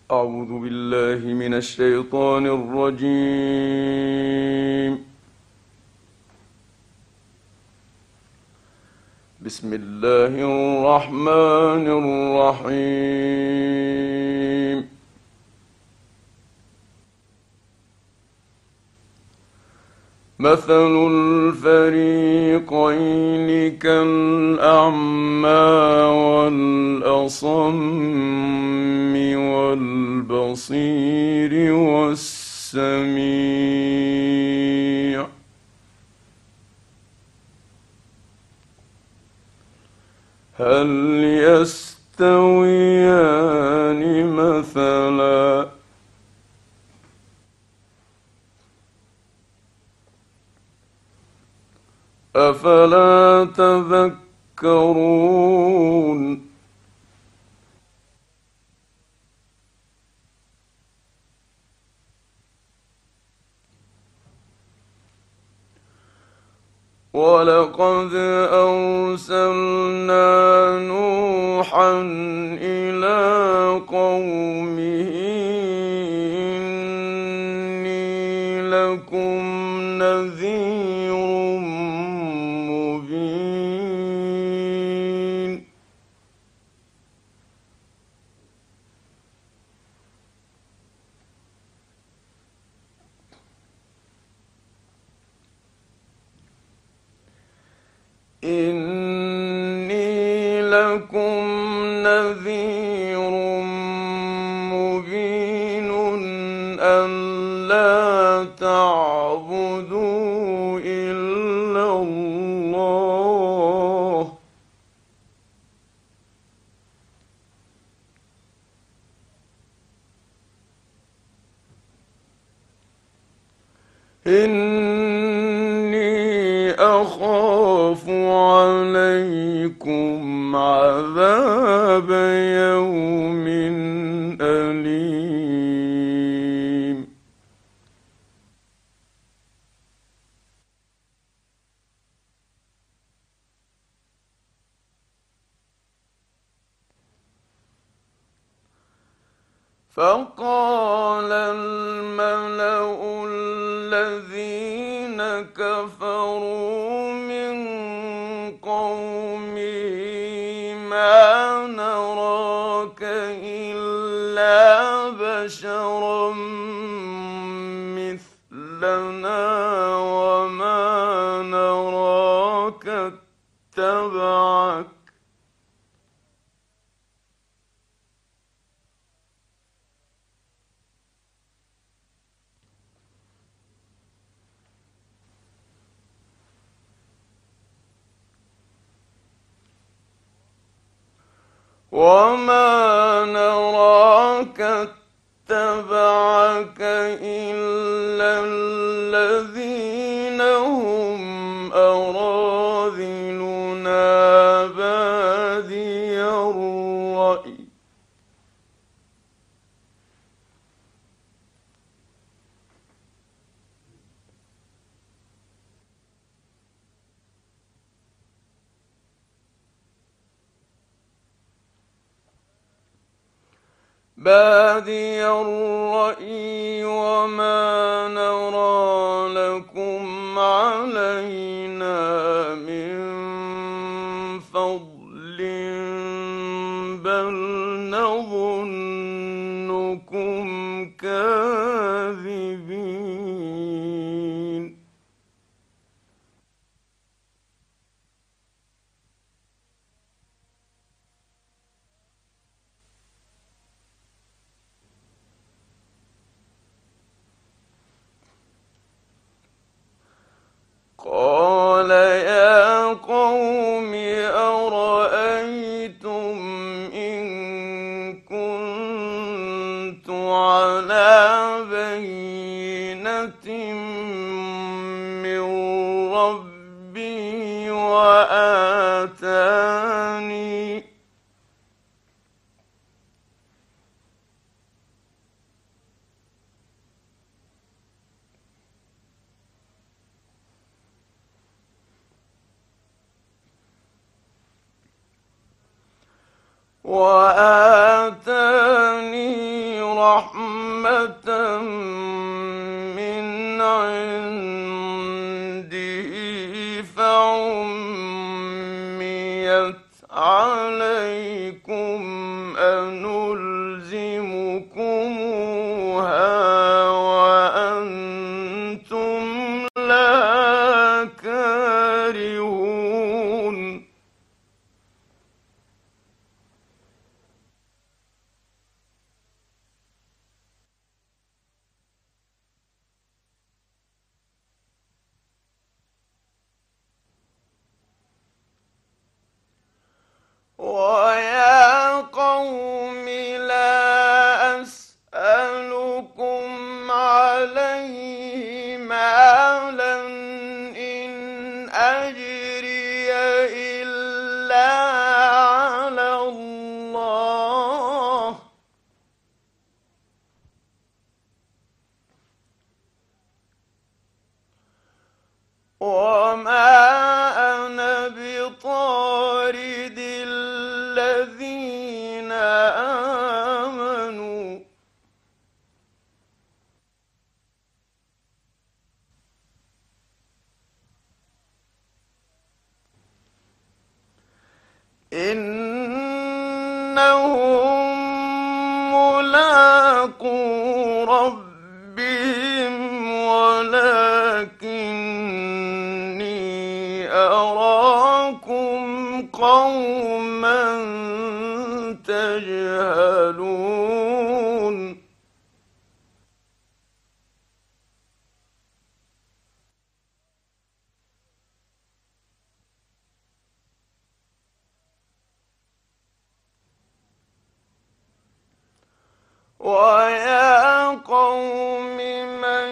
أعوذ بالله من الشيطان الرجيم. بسم الله الرحمن الرحيم. مثل الفريقين كالأعمى والأصم والبصير والسميع هل يستويان مثلا أفلا تذكرون ولقد أرسلنا نوحا إلى قومه إني لكم نذير مبين إني لكم نذير مبين ألا تعبدوا إلا الله إني أخاف عليكم عذاب يوم أليم فقال الملأ الذين كفروا من قومه ما نراك إلا بشرا مثلنا وما نراك اتبعك إلا الذين هم أراذلنا بادي الرأي وما نرى لكم علينا من فضل بل نظنكم كاذبين قال يا قوم أرأيتم إن كنت على بينة من ربي وآتاني رحمة من عنده فعميت عليكم أنلزمكموها وأنتم لها كارهون ويا قوم لا أسألكم عليه مالا إن أجري إلا على الله وما أنا بطارد الذين آمنوا إنهم ملاقو ربهم ولكني أراكم قوما تجهلون ويا قوم من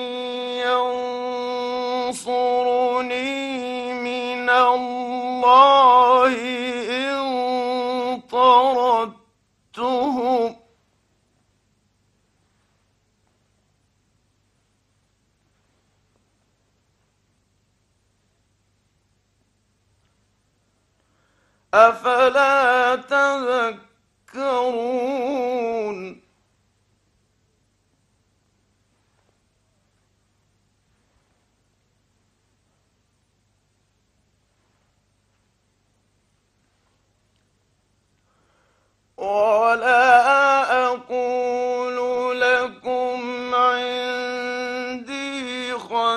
ينصرني من الله إن طردتهم أفلا تذكرون ولا أقول لكم عندي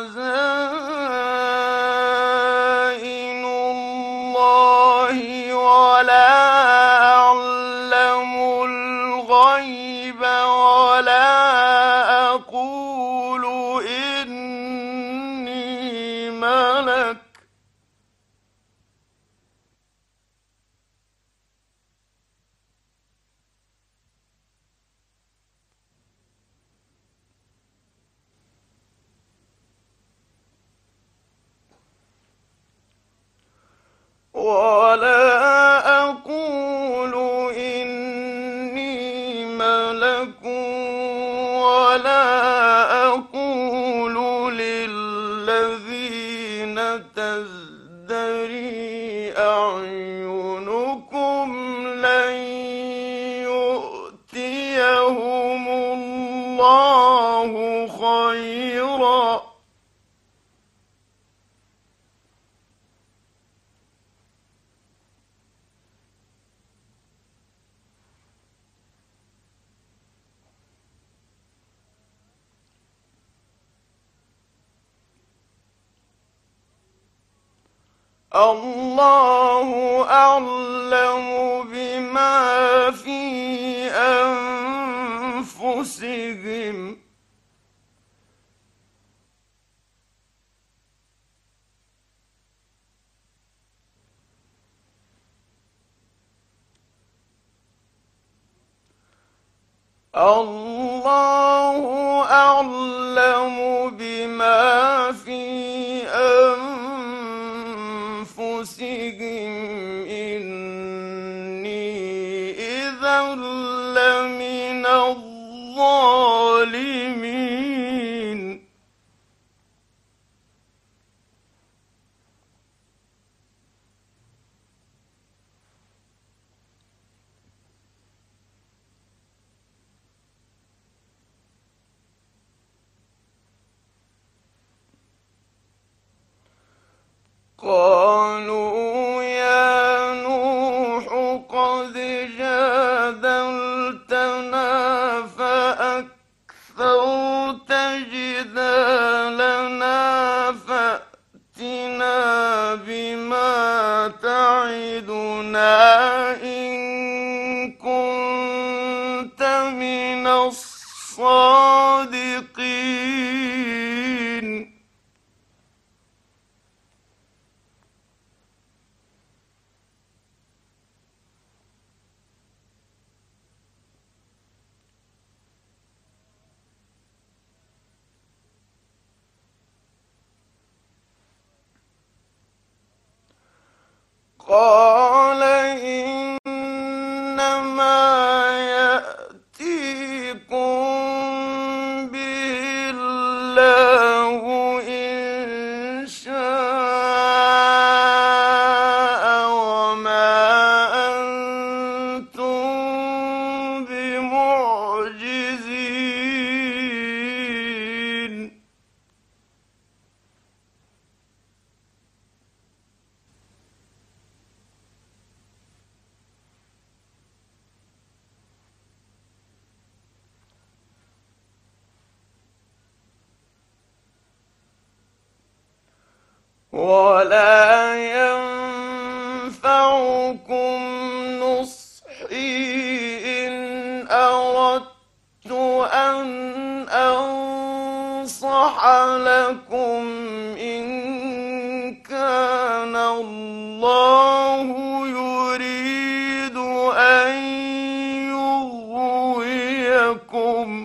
خزائن الله ولا أعلم الغيب ولا أقول إني ملك ولا أقول إني ملك ولا أقول للذين تزدري أعينكم لن يؤتيهم الله خيرا الله أعلم بما في أنفسهم الله أعلم بما في أنفسهم إني إذا لمن الظالمين قالوا يا نوح قد جادلتنا فأكثرت جدالنا فأتنا بما تعدنا إن كنت من الصادقين. قال إنما يأتيكم به الله إن شاء وما أنتم بمعجزين. ولا ينفعكم نصحي إن أردت أن أنصح لكم إن كان الله يريد أن يغويكم.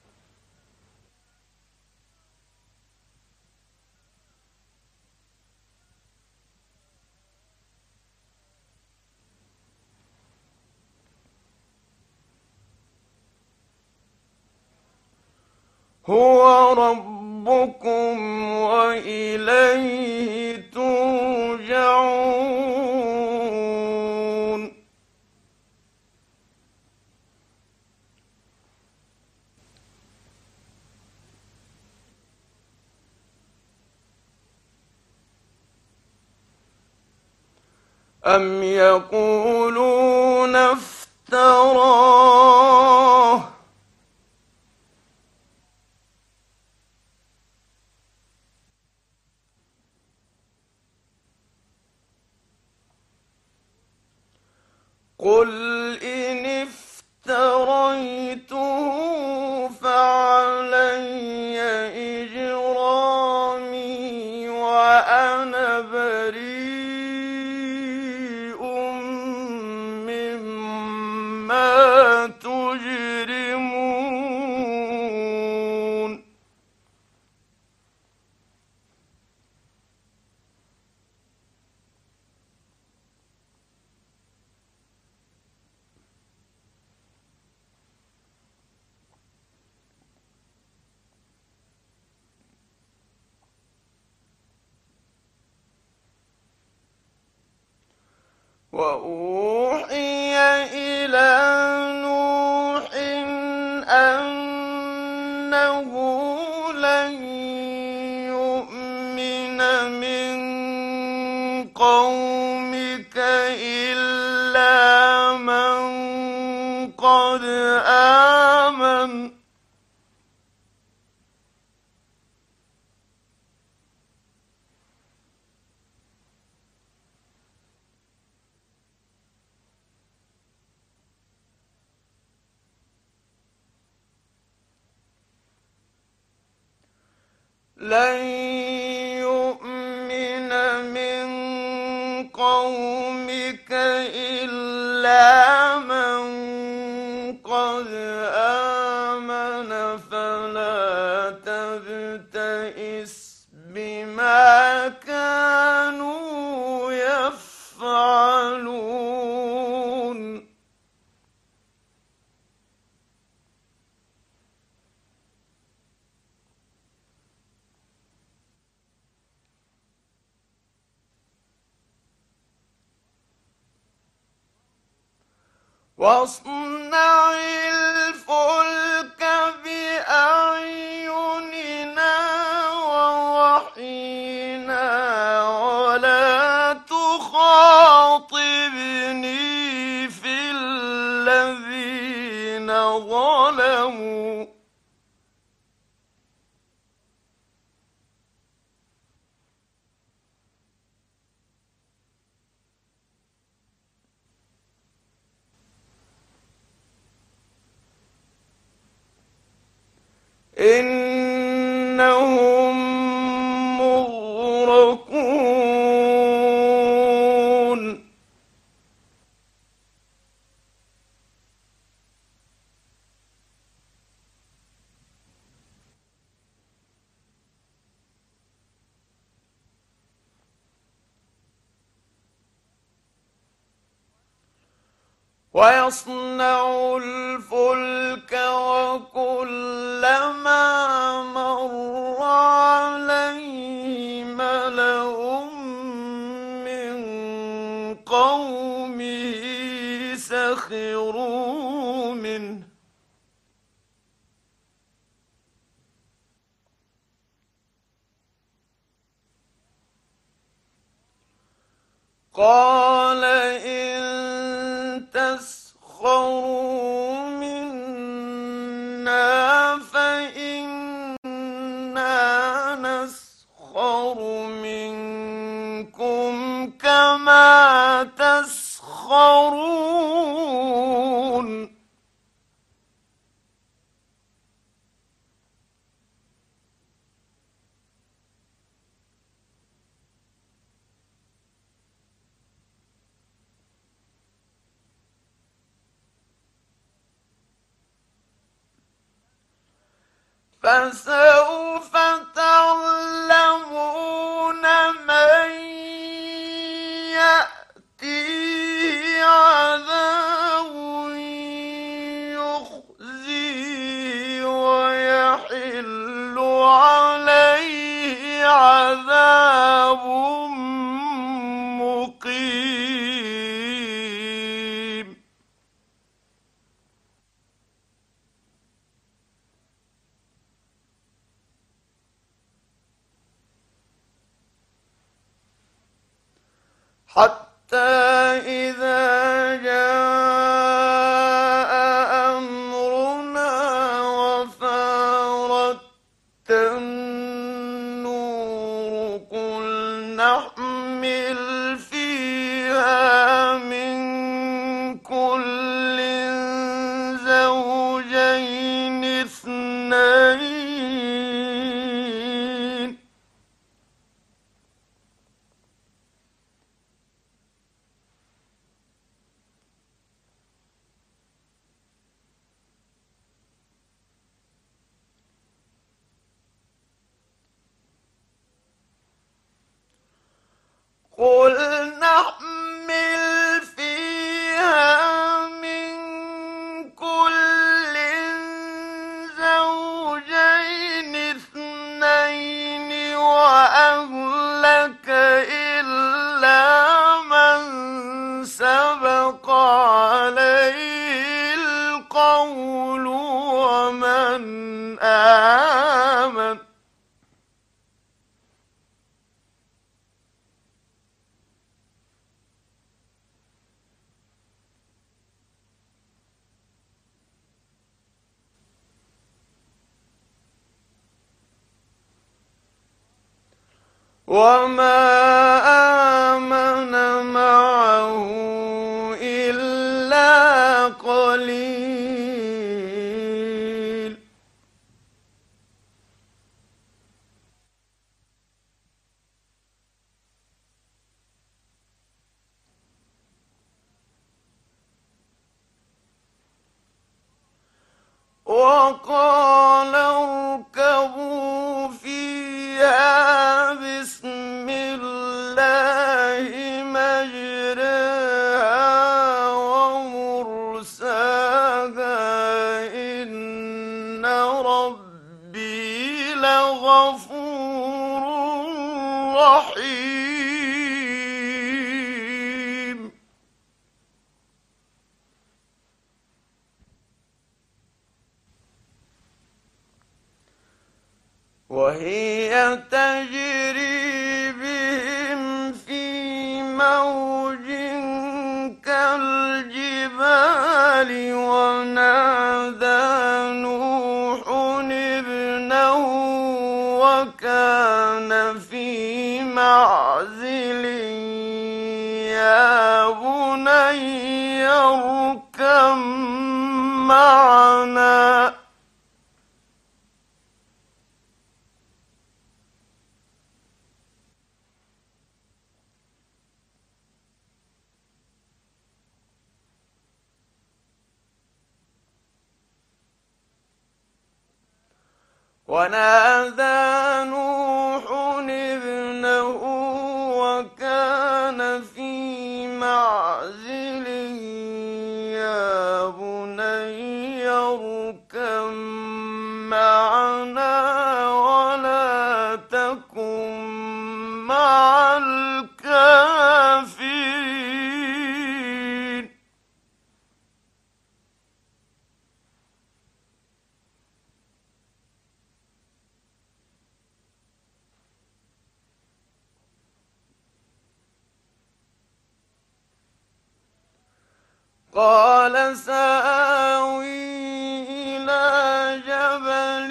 هو ربكم وإليه ترجعون. أم يقولون افتراه قل إن افتريته فعلي إجرامي وأنا بريء مما تجرمون. وأوحي إلى نوح أنه لن يؤمن من قومك إلا من قد آمن لن يؤمن من قومك إلا من قد آمن فلا تبتئس بما كانوا يفعلون. واصنع الفلك بأعيننا ووحينا ولا ظلموا إنهم مغرقون ويصنع الفلك وكلما مر عليه ملأ من قومه سخروا منه قال إن تسخروا منا فإنا نسخر منكم كما تسخرون فسوف تعلمون من يأتيه عذاب يخزيه ويحل عليه عذاب مقيم حتى إذا جاء أمرنا وفارت النور قل نحمل فيها من كل زوجين اثنين قل نحمل فيها من كل زوجين اثنين وأهلك إلا من سبق عليه القول ومن آمن وما آمن معه إلا قليل وقال اركبوا فيها بسم الله مجريها ومرساها إن ربي لغفور رحيم وهي تجري بهم في موج كالجبال ونادوا معنا. ونادى نوح ابنه وكان في معزل يا بني اركب معنا ولا تكن مع الكافرين. قال سآوي إلى جبل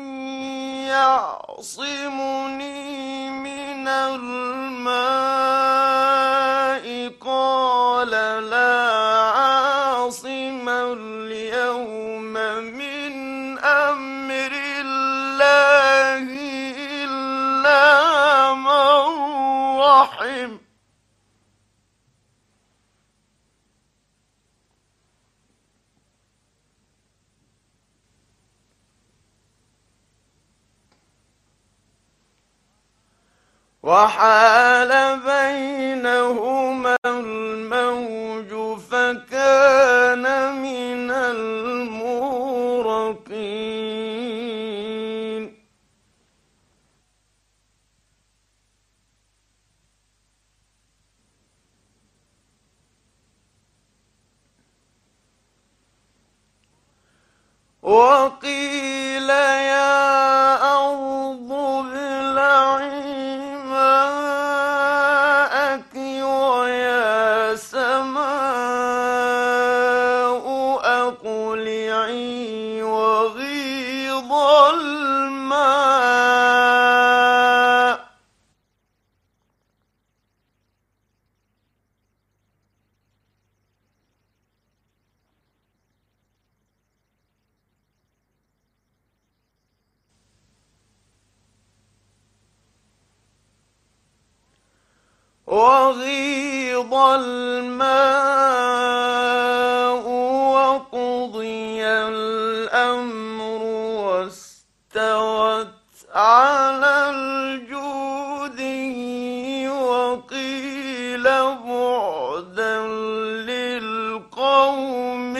يعصمني من الماء قال لا عاصم اليوم من أمر الله إلا من رحم. وحال بينهما الموج فكان من المغرقين. وقيل يا أرض ابلعي ماءك ويا سماء أقلعي وغيض الماء وقضي الأمر واستوت على الجودي وقيل بعدا للقوم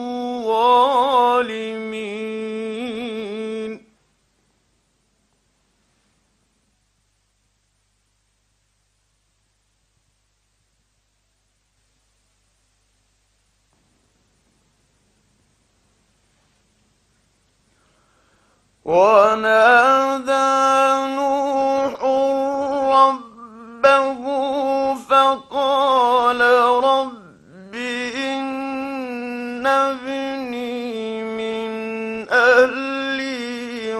الظالمين. ونادى نوح ربه فقال رب إن ابني من أهلي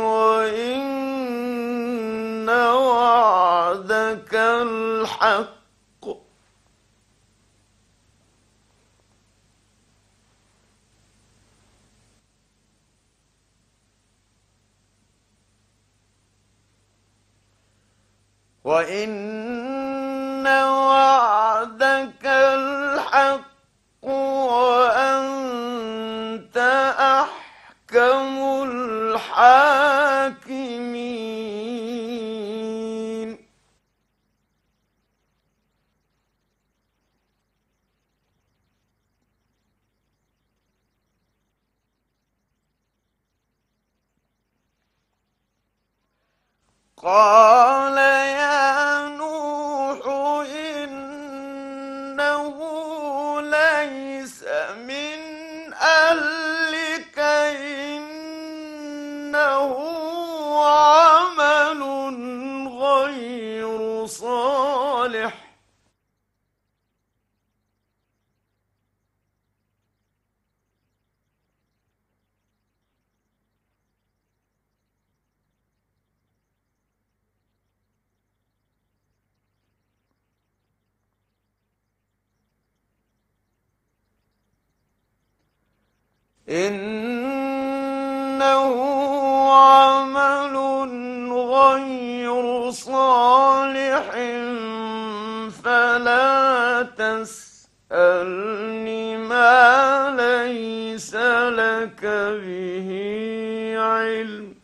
وإن وعدك الحق وإن وعدك الحق وأنت أحكم الحاكمين. قال يا نوح إنه ليس من أهلك إنه عمل غير صالح إنه عمل غير صالح فلا تسألني ما ليس لك به علم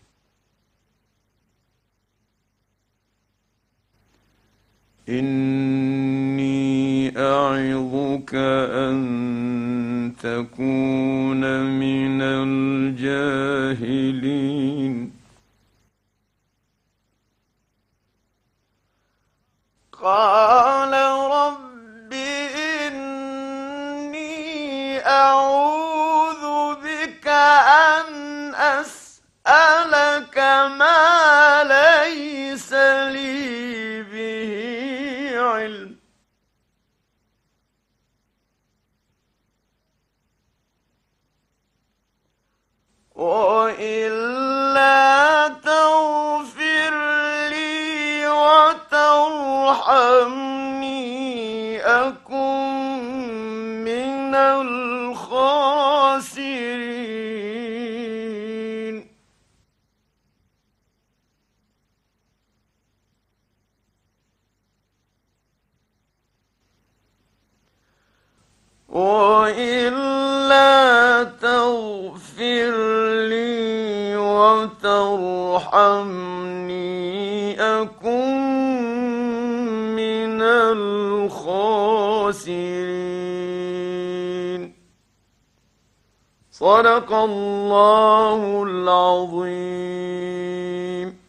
إني أعظك أن تكون من الجاهلين قال رب إني أعوذ بك أن أسألك ما ليس لي به علم وإلا تغفر لي وترحمني أكن من الخاسرين وإلا تغفر لي وترحمني أكن من الخاسرين صدق الله العظيم.